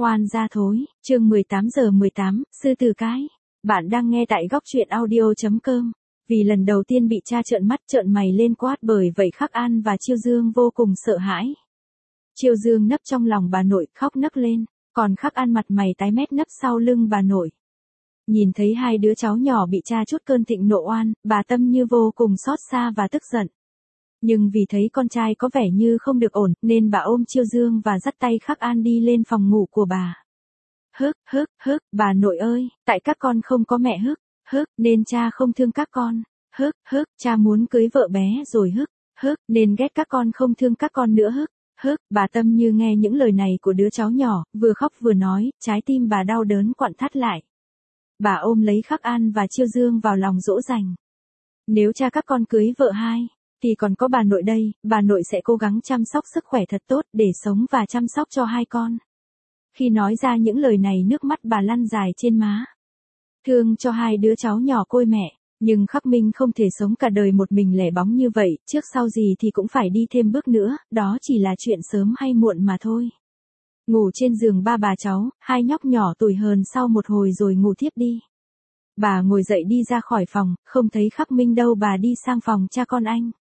Oan gia thối, chương 18:18, sư tử cái. Bạn đang nghe tại góc truyện audio.com. Vì lần đầu tiên bị cha trợn mắt trợn mày lên quát, bởi vậy Khắc An và Chiêu Dương vô cùng sợ hãi. Chiêu Dương nấp trong lòng bà nội khóc nấc lên, còn Khắc An mặt mày tái mét nấp sau lưng bà nội. Nhìn thấy hai đứa cháu nhỏ bị cha chút cơn thịnh nộ oan, bà Tâm Như vô cùng xót xa và tức giận. Nhưng vì thấy con trai có vẻ như không được ổn, nên bà ôm Chiêu Dương và dắt tay Khắc An đi lên phòng ngủ của bà. Hức, bà nội ơi, tại các con không có mẹ nên cha không thương các con. Cha muốn cưới vợ bé rồi nên ghét các con không thương các con nữa Bà Tâm Như nghe những lời này của đứa cháu nhỏ, vừa khóc vừa nói, trái tim bà đau đớn quặn thắt lại. Bà ôm lấy Khắc An và Chiêu Dương vào lòng dỗ dành. Nếu cha các con cưới vợ hai, thì còn có bà nội đây, bà nội sẽ cố gắng chăm sóc sức khỏe thật tốt để sống và chăm sóc cho hai con. Khi nói ra những lời này, nước mắt bà lăn dài trên má. Thương cho hai đứa cháu nhỏ côi mẹ, nhưng Khắc Minh không thể sống cả đời một mình lẻ bóng như vậy, trước sau gì thì cũng phải đi thêm bước nữa, đó chỉ là chuyện sớm hay muộn mà thôi. Ngủ trên giường ba bà cháu, hai nhóc nhỏ tủi hờn sau một hồi rồi ngủ thiếp đi. Bà ngồi dậy đi ra khỏi phòng, không thấy Khắc Minh đâu, bà đi sang phòng cha con anh.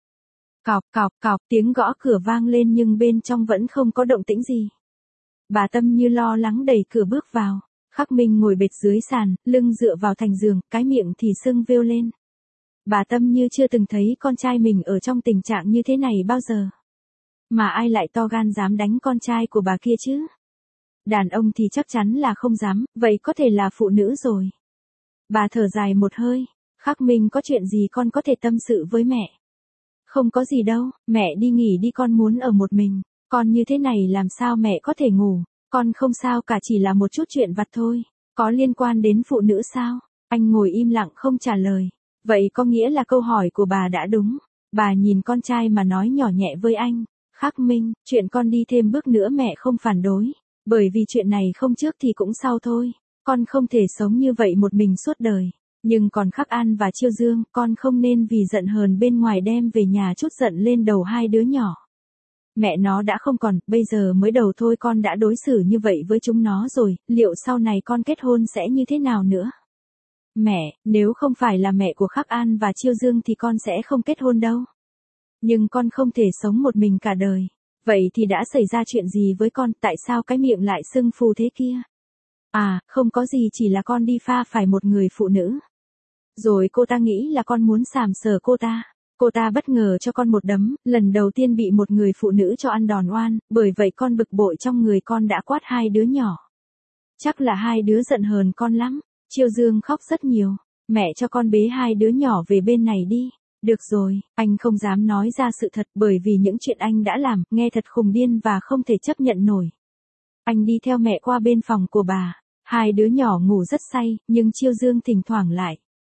Cọp, tiếng gõ cửa vang lên nhưng bên trong vẫn không có động tĩnh gì. Bà Tâm Như lo lắng đẩy cửa bước vào. Khắc Minh ngồi bệt dưới sàn, lưng dựa vào thành giường, cái miệng thì sưng vêu lên. Bà Tâm Như chưa từng thấy con trai mình ở trong tình trạng như thế này bao giờ. Mà ai lại to gan dám đánh con trai của bà kia chứ? Đàn ông thì chắc chắn là không dám, vậy có thể là phụ nữ rồi. Bà thở dài một hơi. Khắc Minh, có chuyện gì con có thể tâm sự với mẹ? Không có gì đâu, mẹ đi nghỉ đi, con muốn ở một mình. Con như thế này làm sao mẹ có thể ngủ? Con không sao cả, chỉ là một chút chuyện vặt thôi. Có liên quan đến phụ nữ sao? Anh ngồi im lặng không trả lời. Vậy có nghĩa là câu hỏi của bà đã đúng. Bà nhìn con trai mà nói nhỏ nhẹ với anh. Khắc Minh, chuyện con đi thêm bước nữa mẹ không phản đối. Bởi vì chuyện này không trước thì cũng sau thôi. Con không thể sống như vậy một mình suốt đời. Nhưng còn Khắc An và Chiêu Dương, con không nên vì giận hờn bên ngoài đem về nhà chút giận lên đầu hai đứa nhỏ. Mẹ nó đã không còn, bây giờ mới đầu thôi con đã đối xử như vậy với chúng nó rồi, liệu sau này con kết hôn sẽ như thế nào nữa? Mẹ, nếu không phải là mẹ của Khắc An và Chiêu Dương thì con sẽ không kết hôn đâu. Nhưng con không thể sống một mình cả đời. Vậy thì đã xảy ra chuyện gì với con, tại sao cái miệng lại sưng phù thế kia? À, không có gì, chỉ là con đi pha phải một người phụ nữ. Rồi cô ta nghĩ là con muốn sàm sờ cô ta. Cô ta bất ngờ cho con một đấm, lần đầu tiên bị một người phụ nữ cho ăn đòn oan, bởi vậy con bực bội trong người con đã quát hai đứa nhỏ. Chắc là hai đứa giận hờn con lắm. Chiêu Dương khóc rất nhiều. Mẹ cho con bế hai đứa nhỏ về bên này đi. Được rồi, anh không dám nói ra sự thật bởi vì những chuyện anh đã làm, nghe thật khùng điên và không thể chấp nhận nổi. Anh đi theo mẹ qua bên phòng của bà. Hai đứa nhỏ ngủ rất say, nhưng Chiêu Dương thỉnh thoảng lại.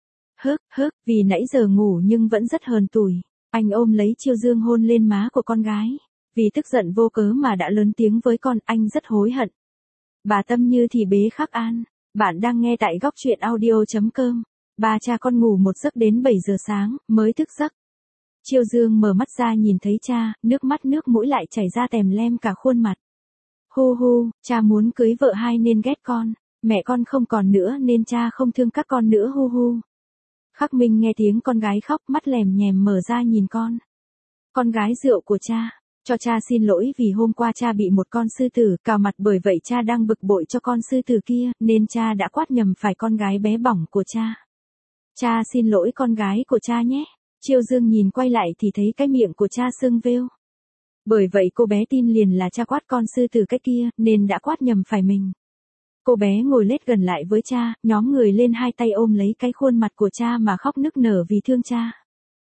Vì nãy giờ ngủ nhưng vẫn rất hờn tủi. Anh ôm lấy Chiêu Dương hôn lên má của con gái. Vì tức giận vô cớ mà đã lớn tiếng với con, anh rất hối hận. Bà Tâm Như thì bế Khắc An. Bạn đang nghe tại góc truyện audio.com. Ba cha con ngủ một giấc đến 7 giờ sáng, mới thức giấc. Chiêu Dương mở mắt ra nhìn thấy cha, nước mắt nước mũi lại chảy ra tèm lem cả khuôn mặt. Cha muốn cưới vợ hai nên ghét con. Mẹ con không còn nữa nên cha không thương các con nữa Khắc Minh nghe tiếng con gái khóc, mắt lèm nhèm mở ra nhìn con. Con gái rượu của cha, cho cha xin lỗi vì hôm qua cha bị một con sư tử cào mặt, bởi vậy cha đang bực bội cho con sư tử kia, nên cha đã quát nhầm phải con gái bé bỏng của cha. Cha xin lỗi con gái của cha nhé. Chiêu Dương nhìn quay lại thì thấy cái miệng của cha sưng vêu. Bởi vậy cô bé tin liền là cha quát con sư tử cái kia, nên đã quát nhầm phải mình. Cô bé ngồi lết gần lại với cha, nhóm người lên hai tay ôm lấy cái khuôn mặt của cha mà khóc nức nở vì thương cha.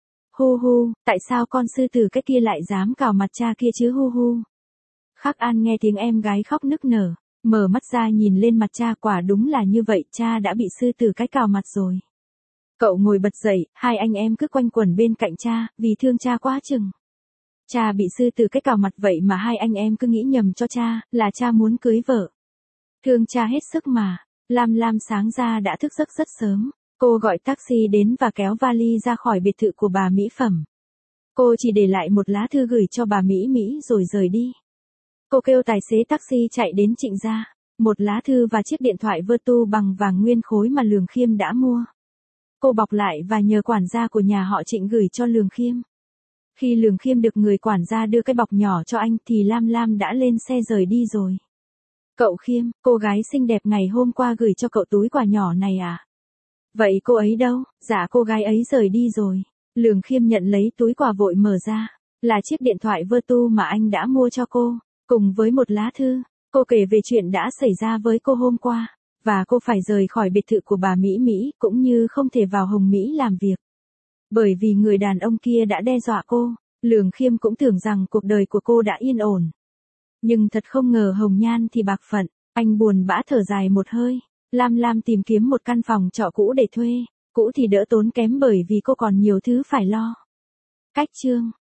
Tại sao con sư tử cái kia lại dám cào mặt cha kia chứ Khắc An nghe tiếng em gái khóc nức nở, mở mắt ra nhìn lên mặt cha, quả đúng là như vậy, cha đã bị sư tử cái cào mặt rồi. Cậu ngồi bật dậy, hai anh em cứ quanh quẩn bên cạnh cha, vì thương cha quá chừng. Cha bị sư tử cái cào mặt vậy mà hai anh em cứ nghĩ nhầm cho cha, là cha muốn cưới vợ. Thương cha hết sức mà. Lam sáng ra đã thức giấc rất sớm. Cô gọi taxi đến và kéo vali ra khỏi biệt thự của bà Mỹ Phẩm. Cô chỉ để lại một lá thư gửi cho bà Mỹ rồi rời đi. Cô kêu tài xế taxi chạy đến Trịnh gia. một lá thư và chiếc điện thoại Vertu bằng vàng nguyên khối mà Lường Khiêm đã mua. Cô bọc lại và nhờ quản gia của nhà họ Trịnh gửi cho Lường Khiêm. Khi Lường Khiêm được người quản gia đưa cái bọc nhỏ cho anh thì Lam Lam đã lên xe rời đi rồi. Cậu Khiêm, cô gái xinh đẹp ngày hôm qua gửi cho cậu túi quà nhỏ này à? Vậy cô ấy đâu? Dạ cô gái ấy rời đi rồi. Lường Khiêm nhận lấy túi quà vội mở ra. Là chiếc điện thoại Vertu mà anh đã mua cho cô, cùng với một lá thư. Cô kể về chuyện đã xảy ra với cô hôm qua, và cô phải rời khỏi biệt thự của bà Mỹ Mỹ cũng như không thể vào Hồng Mỹ làm việc. Bởi vì người đàn ông kia đã đe dọa cô, Lường Khiêm cũng tưởng rằng cuộc đời của cô đã yên ổn. Nhưng thật không ngờ hồng nhan thì bạc phận, anh buồn bã thở dài một hơi. Lam Lam tìm kiếm một căn phòng trọ cũ để thuê, cũ thì đỡ tốn kém bởi vì cô còn nhiều thứ phải lo. Cách chương